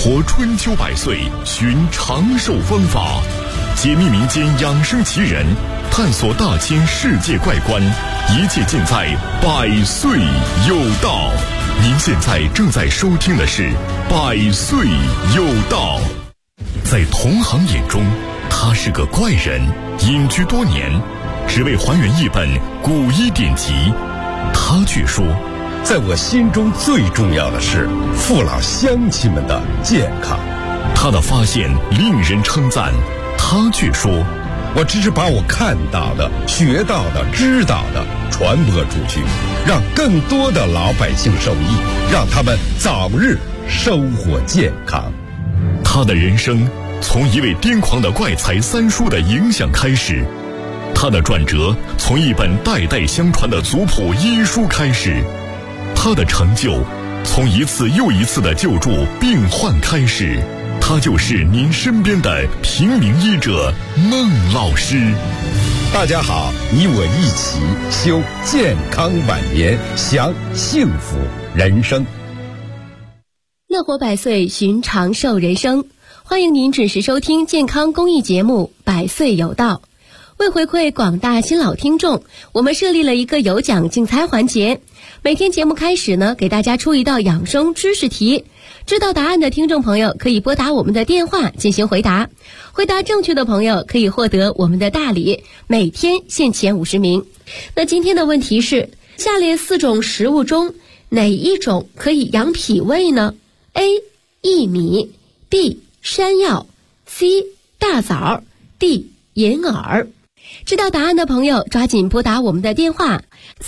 活春秋百岁，寻长寿方法，解密民间养生奇人，探索大千世界怪观，一切尽在百岁有道。您现在正在收听的是百岁有道。在同行眼中，他是个怪人，隐居多年，只为还原一本古医典籍。他却说， 在我心中最重要的是父老乡亲们的健康。 他的发现令人称赞，他却说， 我只是把我看到的、学到的、知道的传播出去，让更多的老百姓受益，让他们早日生活健康。 他的人生从一位癫狂的怪才三叔的影响开始，他的转折从一本代代相传的族谱医书开始，他的成就从一次又一次的救助病患开始。他就是您身边的平民医者孟老师。 大家好，你我一起修健康晚年，享幸福人生。 乐活百岁，寻长寿人生。欢迎您准时收听健康公益节目《百岁有道》。为回馈广大新老听众，我们设立了一个有奖竞猜环节。每天节目开始呢，给大家出一道养生知识题。知道答案的听众朋友可以拨打我们的电话进行回答，回答正确的朋友可以获得我们的大礼，每天限前50名。那今天的问题是，下列4种食物中哪一种可以养脾胃呢？ A. 薏米， B. 山药， C. 大枣， D. 银耳。知道答案的朋友抓紧拨打我们的电话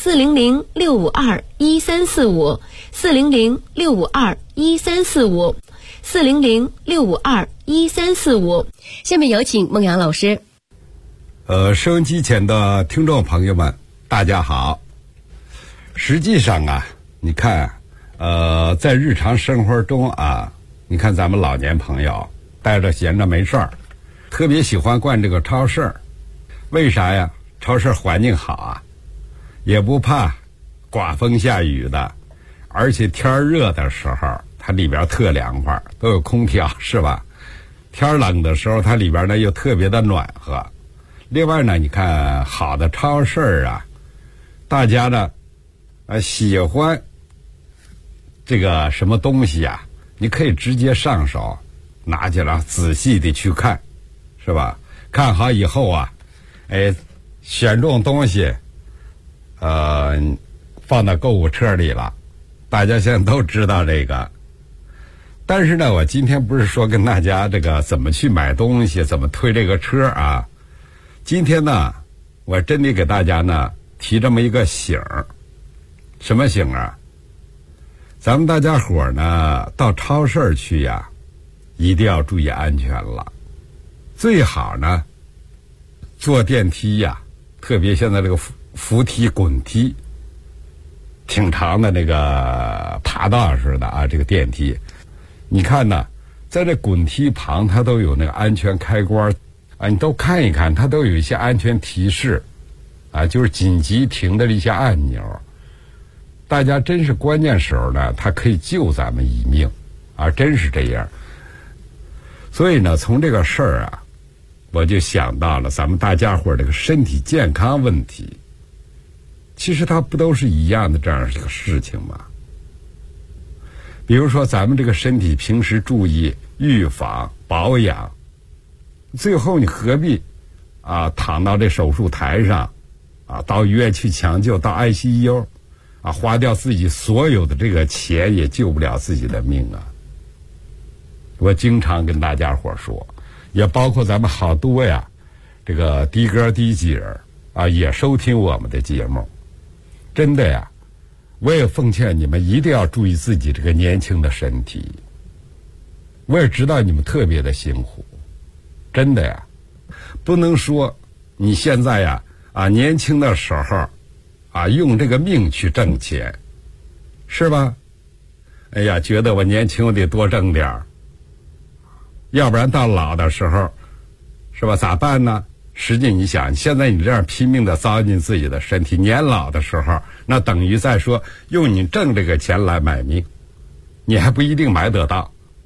400-652-1345 400-652-1345 400-652-1345。下面有请孟阳老师。 收音机前的听众朋友们，大家好。实际上啊，你看，在日常生活中啊，你看咱们老年朋友待着闲着没事儿，特别喜欢逛这个超市。为啥呀？超市环境好啊，也不怕刮风下雨的，而且天热的时候它里边特凉快，都有空调，是吧？天冷的时候它里边呢又特别的暖和。另外呢，你看好的超市啊，大家呢喜欢这个什么东西啊，你可以直接上手拿起来仔细的去看，是吧？看好以后啊，选中东西放到购物车里了，大家现在都知道这个。但是呢，我今天不是说跟大家这个怎么去买东西，怎么推这个车啊。今天呢，我真得给大家呢提这么一个醒儿。什么醒啊？咱们大家伙呢到超市去呀，一定要注意安全了。最好呢坐电梯呀，特别现在这个扶梯滚梯挺长的那个爬道似的啊，这个电梯你看呢，在这滚梯旁它都有那个安全开关啊，你都看一看，它都有一些安全提示啊，就是紧急停的一些按钮。大家真是关键时候呢，它可以救咱们一命啊，真是这样。所以呢，从这个事儿啊，我就想到了咱们大家伙这个身体健康问题，其实它不都是一样的这样一个事情吗？比如说咱们这个身体平时注意预防保养，最后你何必啊躺到这手术台上啊，到医院去抢救，到 ICU 啊，花掉自己所有的这个钱也救不了自己的命啊。我经常跟大家伙说，也包括咱们好多呀这个的哥的姐儿啊也收听我们的节目。真的呀，我也奉劝你们一定要注意自己这个年轻的身体。我也知道你们特别的辛苦，真的呀，不能说你现在呀年轻的时候用这个命去挣钱，是吧？哎呀，觉得我年轻我得多挣点儿，要不然到老的时候，是吧？咋办呢？实际你想，现在你这样拼命的糟践自己的身体，年老的时候，那等于在说用你挣这个钱来买命，你还不一定买得到，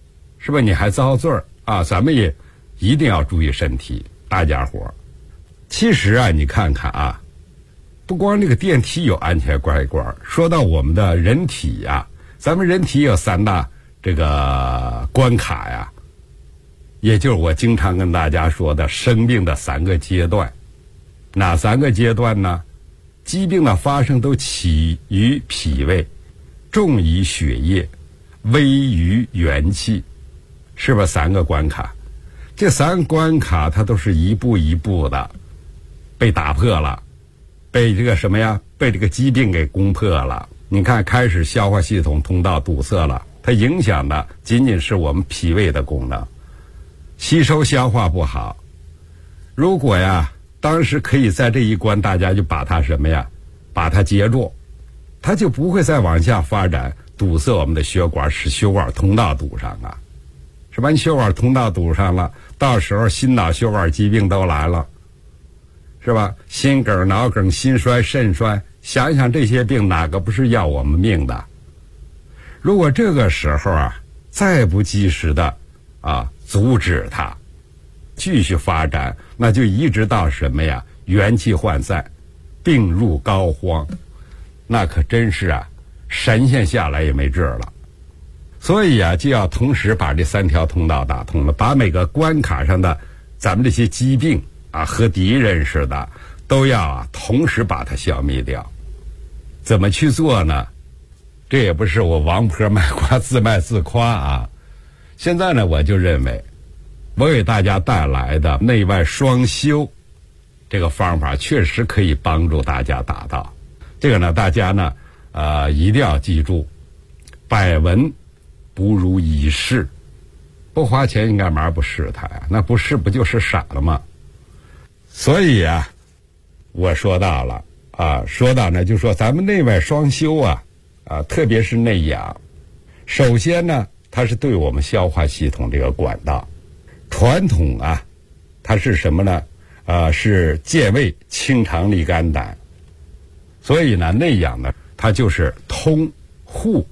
是吧？你还遭罪啊！咱们也一定要注意身体，大家伙。其实啊，你看看啊，不光这个电梯有安全乖乖，说到我们的人体呀，咱们人体有3大这个关卡呀，也就是我经常跟大家说的生命的3个阶段。哪3个阶段呢？疾病的发生都起于脾胃，重于血液，危于元气，是吧？3个关卡，这3个关卡它都是一步一步的被打破了，被这个什么呀？被这个疾病给攻破了。你看，开始消化系统通道堵塞了，它影响的仅仅是我们脾胃的功能，吸收消化不好。如果呀，当时可以在这一关，大家就把它什么呀？把它截住，它就不会再往下发展，堵塞我们的血管，使血管通道堵上啊，是吧？你血管通道堵上了，到时候心脑血管疾病都来了，是吧？心梗、脑梗、心衰、肾衰，想想这些病哪个不是要我们命的？如果这个时候啊，再不及时的阻止它继续发展，那就一直到什么呀？元气涣散，病入膏肓，那可真是啊，神仙下来也没治了。所以啊，就要同时把这3条通道打通了，把每个关卡上的咱们这些疾病啊和敌人似的，都要同时把它消灭掉。怎么去做呢？这也不是我王婆卖瓜自卖自夸啊。现在呢，我就认为我给大家带来的内外双修这个方法确实可以帮助大家达到。这个呢，大家呢一定要记住，百闻不如一试。不花钱你干嘛不试它呀？那不试不就是傻了吗？所以啊，我说到了说到呢，就说咱们内外双修特别是内养。首先呢，它是对我们消化系统这个管道。传统它是什么呢？是健胃、清肠、利肝胆。所以呢，内养呢，它就是通护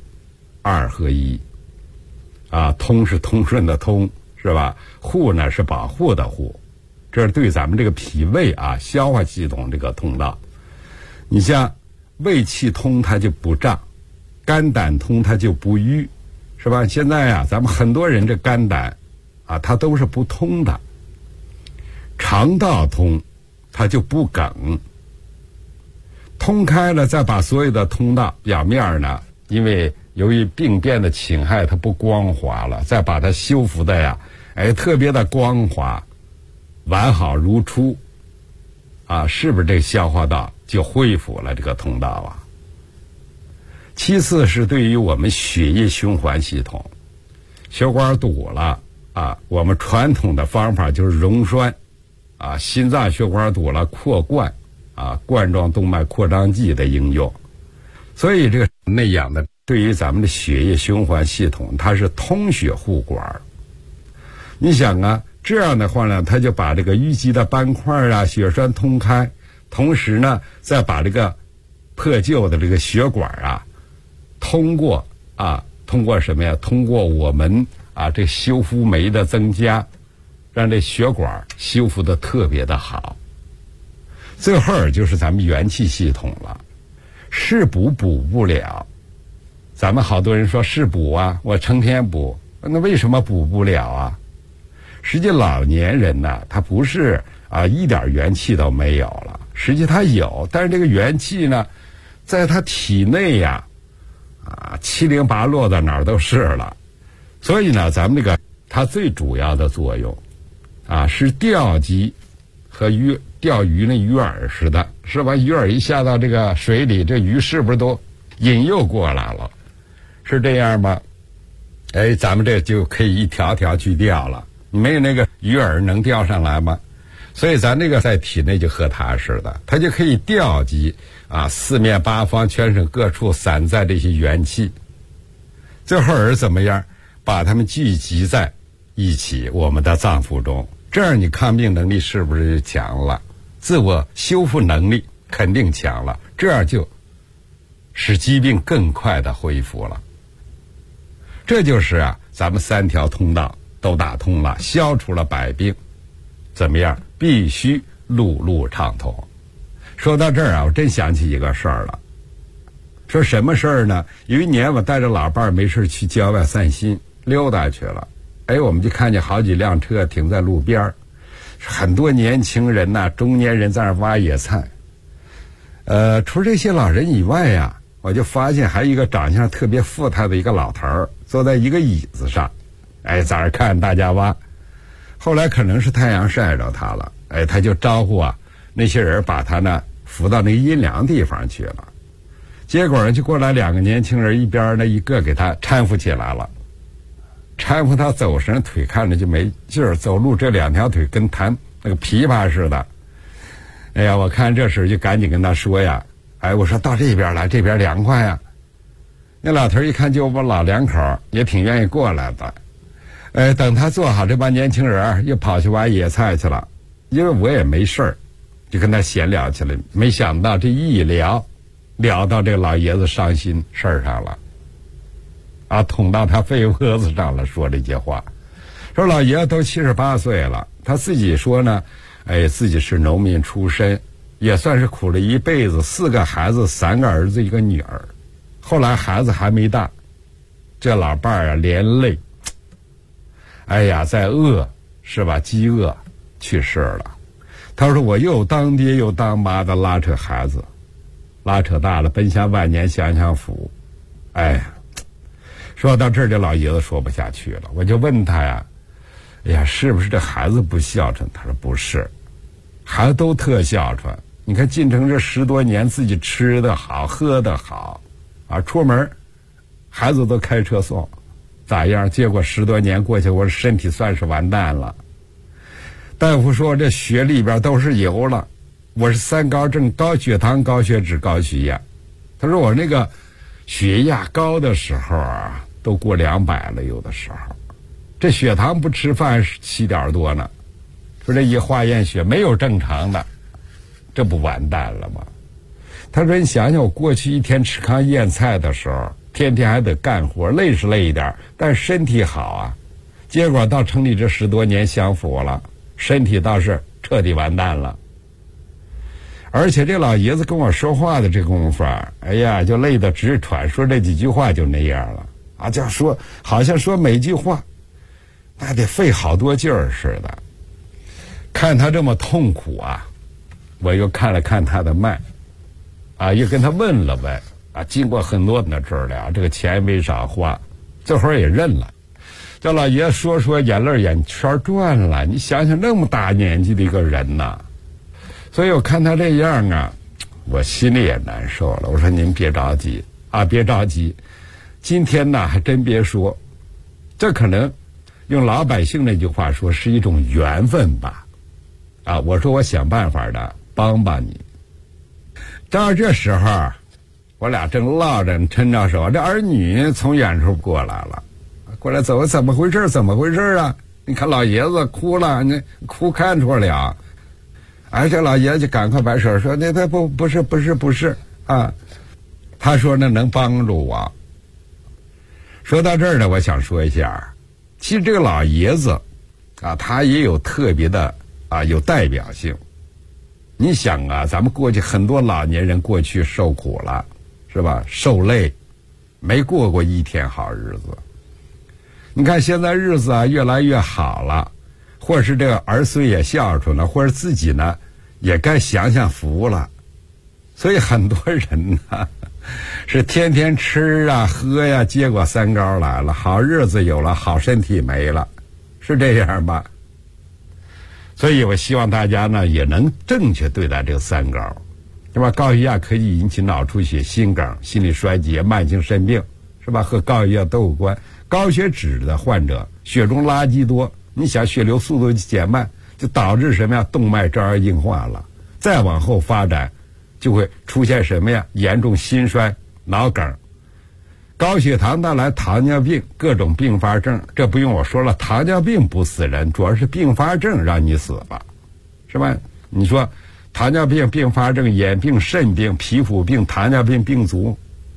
2合一。通是通顺的通，是吧？护呢是保护的护，这是对咱们这个脾胃消化系统这个通道。你像胃气通，它就不胀；肝胆通，它就不瘀，是吧？现在咱们很多人这肝胆它都是不通的。肠道通，它就不梗。通开了，再把所有的通道表面呢，因为由于病变的侵害，它不光滑了，再把它修复的特别的光滑，完好如初是不是这个消化道就恢复了这个通道其次是对于我们血液循环系统，血管堵了我们传统的方法就是溶栓心脏血管堵了扩灌冠状动脉扩张剂的应用。所以这个内养的对于咱们的血液循环系统，它是通血护管。你想这样的话呢，它就把这个淤积的斑块血栓通开，同时呢，再把这个破旧的这个血管通过什么呀？通过我们这修复酶的增加，让这血管修复的特别的好。最后就是咱们元气系统了，是补不了。咱们好多人说是补我成天补，那为什么补不了实际老年人呢，他不是一点元气都没有了，实际他有，但是这个元气呢，在他体内七零八落的哪儿都是了。所以呢，咱们这个它最主要的作用是钓鸡和钓鱼那鱼饵似的，是吧？鱼饵一下到这个水里，这鱼是不是都引诱过来了？是这样吗？咱们这就可以一条条去钓了。你没有那个鱼饵能钓上来吗？所以咱这个在体内就和它似的，它就可以调集四面八方全身各处散在这些元气，最后是怎么样？把它们聚集在一起我们的脏腑中，这样你抗病能力是不是就强了？自我修复能力肯定强了，这样就使疾病更快的恢复了。这就是咱咱们3条通道都打通了，消除了百病，怎么样？必须路路畅通。说到这儿啊，我真想起一个事儿了。说什么事儿呢？有一年我带着老伴儿没事去郊外散心溜达去了，我们就看见好几辆车停在路边儿，很多年轻人呐、中年人在那挖野菜。除了这些老人以外呀，我就发现还有一个长相特别富态的一个老头儿，坐在一个椅子上，在那看大家挖。后来可能是太阳晒着他了，他就招呼那些人把他呢扶到那个阴凉地方去了。结果呢，就过来2个年轻人，一边呢一个给他搀扶起来了，搀扶他走神，腿看着就没劲儿，走路这2条腿跟弹那个琵琶似的。我看这时就赶紧跟他说呀，我说到这边来，这边凉快呀。那老头一看就我们老两口，也挺愿意过来的。等他坐好，这帮年轻人又跑去挖野菜去了。因为我也没事儿，就跟他闲聊起来。没想到这一聊到这个老爷子伤心事儿上了，捅到他肺窝子上了。说这些话，说老爷子都78岁了，他自己说呢，自己是农民出身，也算是苦了一辈子，4个孩子，3个儿子1个女儿。后来孩子还没大，这老伴儿连累，在饿是吧？饥饿去世了。他说我又当爹又当妈的拉扯孩子，拉扯大了，奔向万年享享福。说到这儿，这老爷子说不下去了，我就问他呀，是不是这孩子不孝顺？他说不是，孩子都特孝顺。你看进城这10多年，自己吃得好，喝得好，出门孩子都开车送，咋样？结果10多年过去，我身体算是完蛋了。大夫说这血里边都是油了，我是3高症，高血糖、高血脂、高血压。他说我那个血压高的时候都过200了，有的时候这血糖不吃饭是7点多呢。说这一化验血没有正常的，这不完蛋了吗？他说你想想，我过去一天吃糠咽菜的时候，天天还得干活，累是累一点，但是身体好结果到城里这10多年享福了，身体倒是彻底完蛋了。而且这老爷子跟我说话的这功夫就累得直喘，说这几句话就那样了就说好像说每句话那得费好多劲儿似的。看他这么痛苦我又看了看他的脉又跟他问了问经过很多的治疗，这个钱没少花，这会儿也认了。这老爷子说眼泪眼圈转了，你想想那么大年纪的一个人所以我看他这样我心里也难受了。我说您别着急别着急，今天呢还真别说，这可能用老百姓那句话说是一种缘分吧我说我想办法的帮帮你。到这时候我俩正唠着抻着手，这儿女从远处过来了，过来走，怎么回事你看老爷子哭了，你哭看出了这老爷子就赶快摆手说那不是他说那能帮助我。说到这儿呢，我想说一下，其实这个老爷子他也有特别的有代表性。你想咱们过去很多老年人过去受苦了是吧，受累，没过过一天好日子。你看现在日子越来越好了，或者是这个儿孙也孝顺了，或者自己呢也该享享福了。所以很多人是天天吃喝结果3高来了，好日子有了，好身体没了，是这样吧？所以我希望大家呢也能正确对待这个3高，是吧？高血压可以引起脑出血、心梗、心力衰竭、慢性肾病，是吧？和高血压都有关。高血脂的患者血中垃圾多，你想血流速度减慢，就导致什么呀？动脉粥样硬化了，再往后发展就会出现什么呀？严重心衰、脑梗。高血糖带来糖尿病，各种并发症，这不用我说了，糖尿病不死人，主要是并发症让你死了，是吧？你说糖尿病并发症，眼病、肾病、皮肤病、糖尿病病足，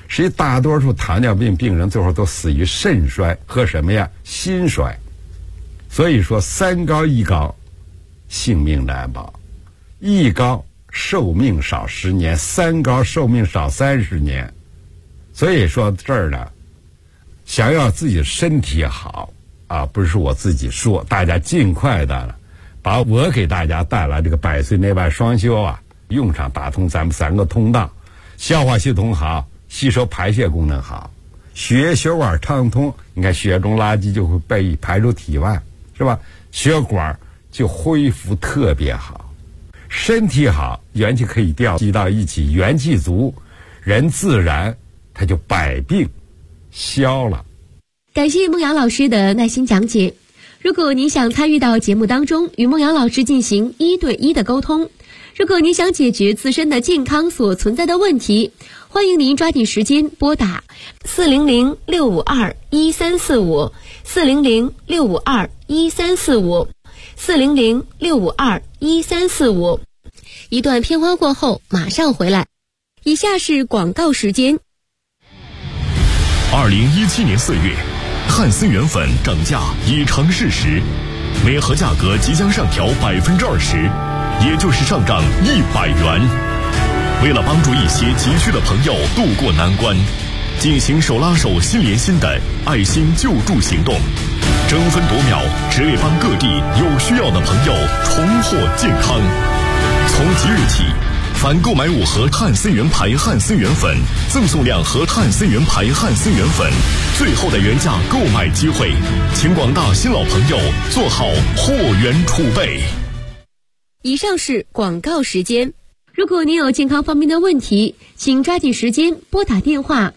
实际大多数糖尿病病人最后都死于肾衰和什么呀？心衰。所以说3高1高，性命难保；1高寿命少10年，3高寿命少30年。所以说这儿呢，想要自己身体好啊，不是我自己说，大家尽快的把我给大家带来这个百岁内外双修啊，用上，打通咱们3个通道，消化系统好，吸收排泄功能好，血液血管畅通，你看血中垃圾就会被排出体外，是吧？血管就恢复特别好，身体好，元气可以调集到一起，元气足，人自然他就百病消了。 感谢孟阳老师的耐心讲解。如果您想参与到节目当中，与孟阳老师进行1对1的沟通，如果您想解决自身的健康所存在的问题，欢迎您抓紧时间拨打400-652-1345 400-652-1345 400-652-1345。一段片花过后马上回来。以下是广告时间。 2017年4月，汉森源粉涨价已成事实，每盒价格即将上调20%，也就是上涨100元。为了帮助一些急需的朋友渡过难关，进行手拉手心连心的爱心救助行动，争分夺秒，只为帮各地有需要的朋友重获健康。从即日起，凡购买5盒汉森源牌汉森源粉，赠送2盒汉森源牌汉森源粉，最后的原价购买机会，请广大新老朋友做好货源储备。 以上是广告时间。如果您有健康方面的问题，请抓紧时间拨打电话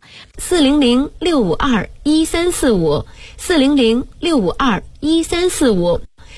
400-652-1345 400-652-1345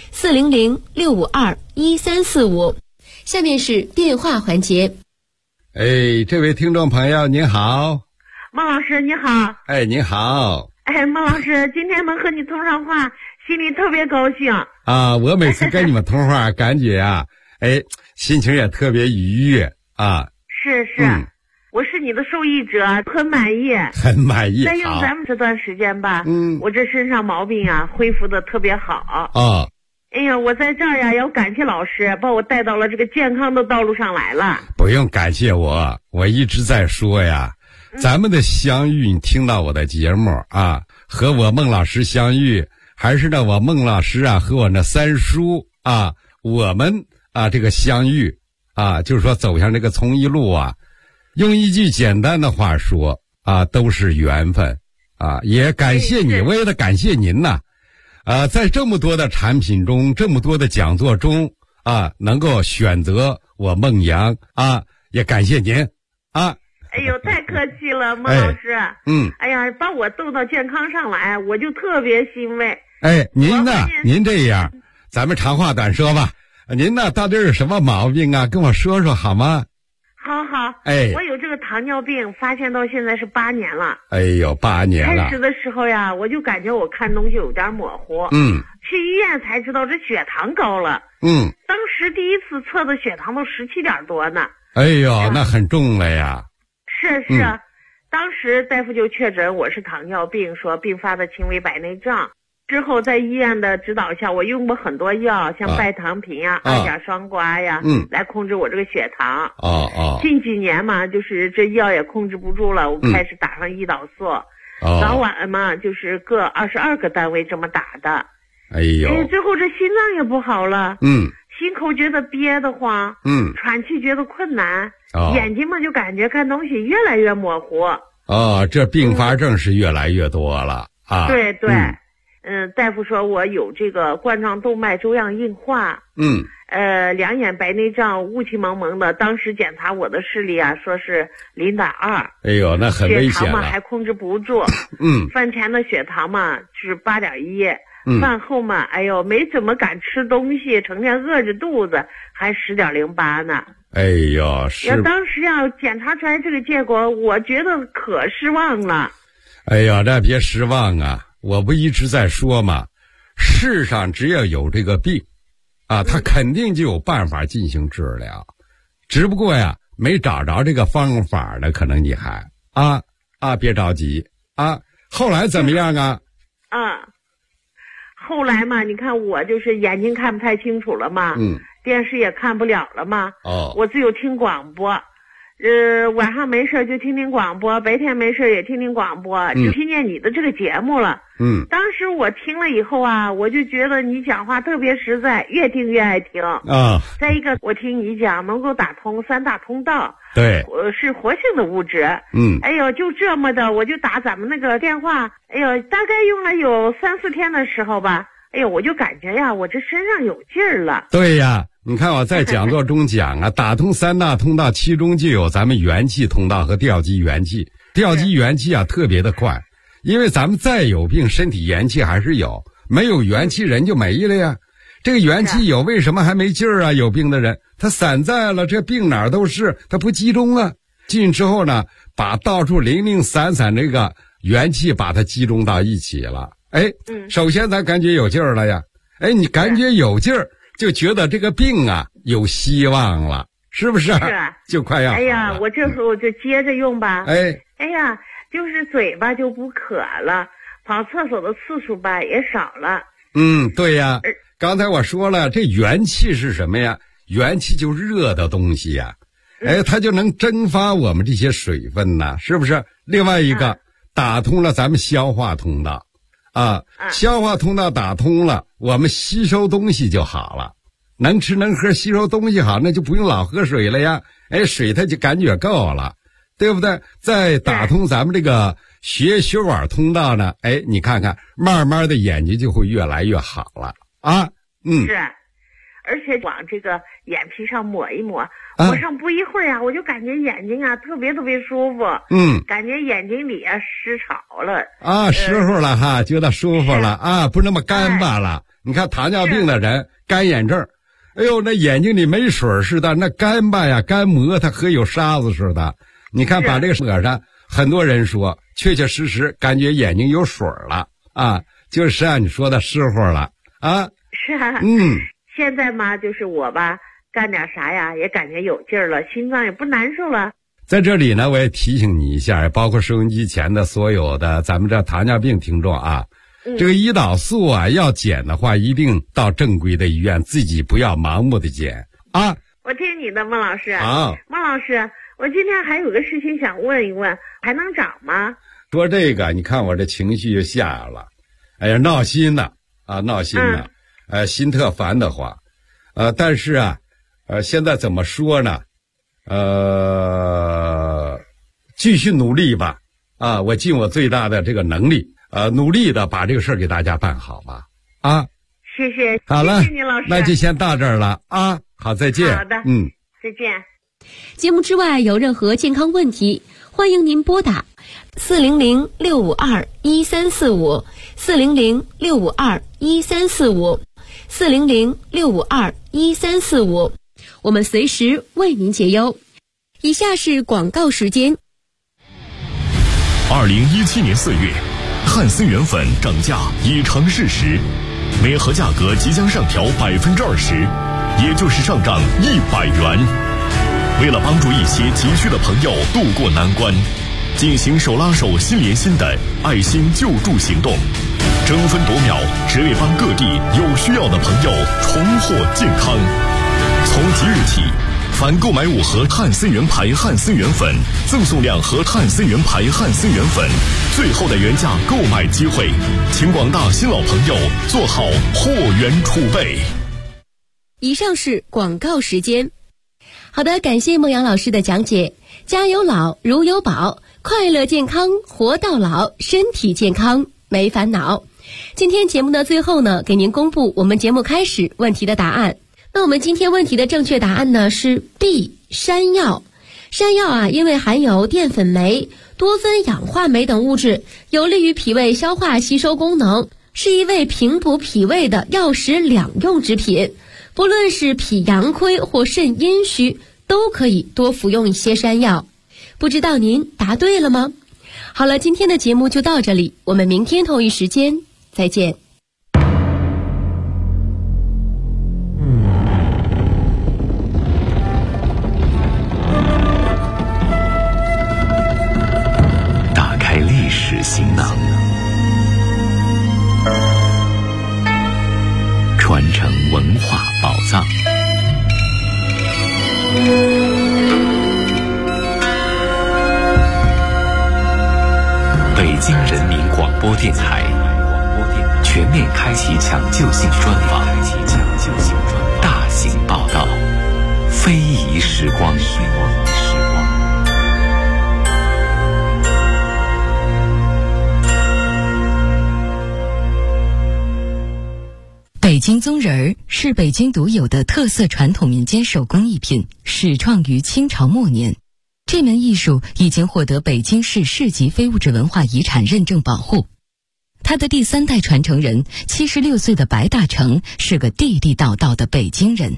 400-652-1345。下面是电话环节。 哎，这位听众朋友您好。 孟老师你好。 哎，您好。 哎，孟老师，今天能和你通上话，心里特别高兴啊！我每次跟你们通话感觉啊，哎，心情也特别愉悦啊。 是，我是你的受益者，很满意。 很满意。 再用咱们这段时间吧，我这身上毛病啊恢复的特别好啊。 哎呀，我在这儿呀要感谢老师，把我带到了这个健康的道路上来了。 不用感谢我，我一直在说呀，咱们的相遇，你听到我的节目啊，和我孟老师相遇，还是呢我孟老师啊和我那3叔啊，我们啊这个相遇啊，就是说走向这个从医路啊，用一句简单的话说啊，都是缘分啊。也感谢你，为了感谢您呐。在这么多的产品中，这么多的讲座中啊，能够选择我孟阳啊，也感谢您啊。 哎呦，太客气了，孟老师。哎呀，把我逗到健康上来，我就特别欣慰。 哎，您呢？您这样，咱们长话短说吧。您呢，到底是什么毛病啊？跟我说说好吗？ 好。 哎， 我有这个糖尿病，发现到现在是8年了。 哎呦，8年了。 开始的时候呀，我就感觉我看东西有点模糊。去医院才知道这血糖高了。当时第一次测的血糖都17点多呢。 哎呦，那很重了呀。 是。当时大夫就确诊我是糖尿病，说并发的轻微白内障。之后在医院的指导下，我用过很多药，像拜糖平呀、阿甲双胍呀，来控制我这个血糖。近几年嘛，就是这药也控制不住了，我开始打上胰岛素，早晚嘛就是各22个单位这么打的。 哎呦， 最后这心脏也不好了。心口觉得憋得慌，喘气觉得困难，眼睛嘛就感觉看东西越来越模糊。 这并发症是越来越多了啊。 对。大夫说我有这个冠状动脉粥样硬化。两眼白内障，雾气蒙蒙的。当时检查我的视力啊，说是0.2。 哎呦，那很危险了。 血糖嘛还控制不住。饭前的血糖嘛是8.1。饭后嘛，哎呦，没怎么敢吃东西，成天饿着肚子，还10.08呢。 哎呦，是。 当时要检查出来这个结果，我觉得可失望了。 哎呦，那别失望啊！我不一直在说吗？世上只要有这个病，啊，他肯定就有办法进行治疗，只不过呀，没找着这个方法呢，可能你还啊，别着急啊。后来怎么样啊？ 后来嘛，你看我就是眼睛看不太清楚了嘛，电视也看不了了嘛，我只有听广播，晚上没事就听听广播，白天没事也听听广播，就听见你的这个节目了。当时我听了以后啊，我就觉得你讲话特别实在，越听越爱听啊。再一个，我听你讲能够打通3大通道， 对， 是活性的物质。哎呦，就这么的，我就打咱们那个电话，哎呦，大概用了有3、4天的时候吧，哎呦，我就感觉呀，我这身上有劲儿了。 对呀，你看我在讲座中讲啊，打通3大通道，其中就有咱们元气通道和调集元气。调集元气啊，特别的快。因为咱们再有病，身体元气还是有，没有元气人就没了呀。这个元气有，为什么还没劲儿啊？有病的人他散在了，这病哪儿都是，他不集中啊。进之后呢，把到处零零散散这个元气把它集中到一起了。哎，首先咱感觉有劲儿了呀。哎，你感觉有劲儿，就觉得这个病啊有希望了，是不是？是，就快要好了。 哎呀，我这时候就接着用吧。哎呀，就是嘴巴就不渴了，跑厕所的次数吧也少了。 对呀，刚才我说了，这元气是什么呀？元气就热的东西呀。它就能蒸发我们这些水分呐，是不是？另外一个，打通了咱们消化通道消化通道打通了，我们吸收东西就好了，能吃能喝，吸收东西好，那就不用老喝水了呀。水它就感觉够了，对不对？再打通咱们这个血管通道呢，你看看，慢慢的眼睛就会越来越好了啊。 是，而且往这个眼皮上抹一抹，抹上不一会儿啊，我就感觉眼睛啊特别特别舒服。感觉眼睛里啊失潮了啊， 湿乎了哈，觉得舒服了啊，不那么干巴了。你看糖尿病的人干眼症，哎呦，那眼睛里没水似的，那干巴呀，干磨它和有沙子似的。你看把这个抹上，很多人说确确实实感觉眼睛有水了啊，就是按你说的湿乎了啊。 是啊，现在嘛，就是我吧，干点啥呀，也感觉有劲儿了，心脏也不难受了。 在这里呢，我也提醒你一下，包括收音机前的所有的咱们这糖尿病听众啊，这个胰岛素啊，要减的话，一定到正规的医院，自己不要盲目的减啊。 我听你的，孟老师。孟老师，我今天还有个事情想问一问，还能长吗？ 说这个，你看我这情绪就下来了，哎呀，闹心呢啊，闹心呢。心特烦的话，但是啊，现在怎么说呢？继续努力吧，啊，我尽我最大的这个能力，努力的把这个事儿给大家办好吧，啊。 谢谢， 好了， 谢谢你老师， 那就先到这儿了啊，好，再见。 好的，再见。 节目之外有任何健康问题，欢迎您拨打400-652-1345 400-652-1345 400-652-1345，我们随时为您解忧。以下是广告时间。 2017年4月，汉森源粉涨价已成事实，每盒价格即将上调20%，也就是上涨100元。为了帮助一些急需的朋友渡过难关，进行手拉手心连心的爱心救助行动，争分夺秒，只为帮各地有需要的朋友重获健康。从即日起，凡购买5盒汉森源牌汉森源粉，赠送2盒汉森源牌汉森源粉，最后的原价购买机会，请广大新老朋友做好货源储备。 以上是广告时间。好的，感谢孟阳老师的讲解。家有老如有宝，快乐健康活到老，身体健康没烦恼。今天节目的最后呢，给您公布我们节目开始问题的答案。那我们今天问题的正确答案呢是 B， 山药。山药啊，因为含有淀粉酶、多酚氧化酶等物质，有利于脾胃消化吸收功能，是一味平补脾胃的药食两用之品。不论是脾阳亏或肾阴虚，都可以多服用一些山药。不知道您答对了吗？好了，今天的节目就到这里，我们明天同一时间再见。 打北京人民广播电台全面开启抢救性专访，大型报道，非遗时光。 北京宗人儿是北京独有的特色传统民间手工艺品，始创于清朝末年。这门艺术已经获得北京市市级非物质文化遗产认证保护。他的第3代传承人76岁的白大成是个地地道道的北京人。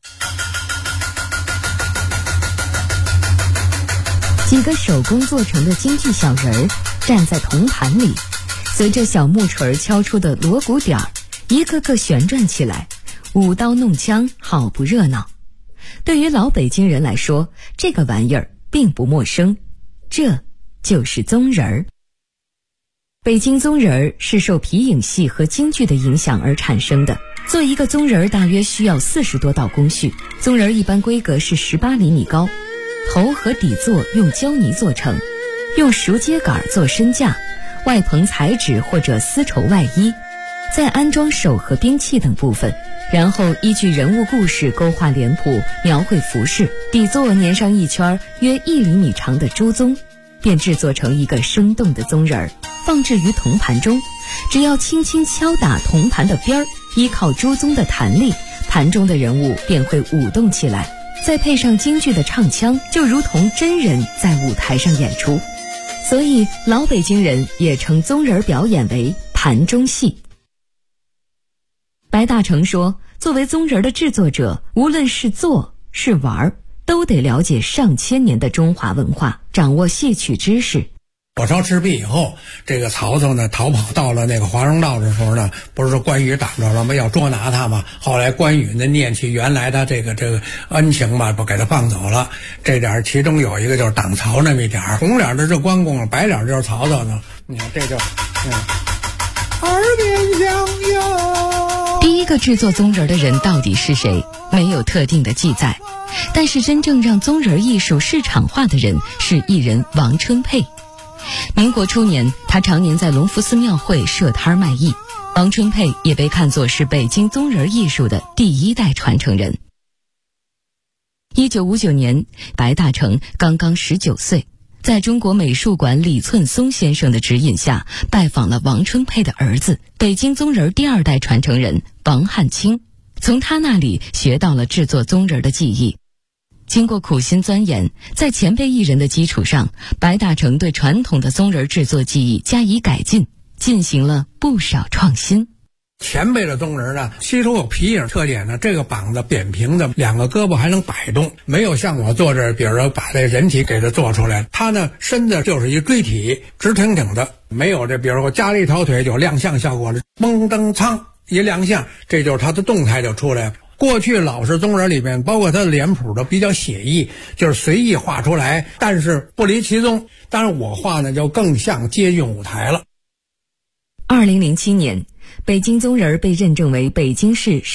几个手工做成的京剧小人儿站在铜盘里，随着小木锤敲出的锣鼓点儿，一个个旋转起来，舞刀弄枪，好不热闹。对于老北京人来说，这个玩意儿并不陌生，这就是宗人儿。北京宗人儿是受皮影戏和京剧的影响而产生的。做一个宗人儿大约需要40多道工序。宗人儿一般规格是18厘米高，头和底座用胶泥做成，用熟秸秆做身架，外棚彩纸或者丝绸外衣，再安装手和兵器等部分，然后依据人物故事勾画脸谱，描绘服饰，底座粘上一圈约1厘米长的朱宗，便制作成一个生动的宗人儿，放置于铜盘中。只要轻轻敲打铜盘的边儿，依靠朱宗的弹力，盘中的人物便会舞动起来，再配上京剧的唱腔，就如同真人在舞台上演出。所以老北京人也称宗人表演为盘中戏。白大成说，作为宗人的制作者，无论是做是玩，都得了解上千年的中华文化，掌握戏曲知识。 火烧赤壁以后，这个曹操呢逃跑到了那个华容道的时候呢，不是说关羽挡着了吗？要捉拿他嘛。后来关羽呢念起原来的这个恩情嘛，不给他放走了。这点其中有一个就是挡曹那么一点，红脸的是关公，白脸就是曹操呢。你看这就耳边响哟。 第一个制作宗人的人到底是谁，没有特定的记载。但是真正让宗人艺术市场化的人是艺人王春佩。民国初年，他常年在隆福寺庙会设摊卖艺。王春佩也被看作是北京宗人艺术的第1代传承人。1959年，白大成刚刚19岁，在中国美术馆李寸松先生的指引下，拜访了王春佩的儿子，北京宗人第2代传承人王汉卿，从他那里学到了制作宗人的技艺。经过苦心钻研，在前辈艺人的基础上，白大成对传统的宗人制作技艺加以改进，进行了不少创新。 前辈的宗人呢，吸收有皮影特点呢，这个膀子扁平的，2个胳膊还能摆动，没有像我做这，比如说把这人体给它做出来，他呢身子就是一锥体，直挺挺的，没有这，比如说我加了一条腿有亮相效果的，嘣噔苍一亮相，这就是他的动态就出来了。过去老式宗人里面，包括他的脸谱都比较写意，就是随意画出来，但是不离其宗。当然我画呢就更像接近舞台了。 2007年，北京宗人被认证为北京市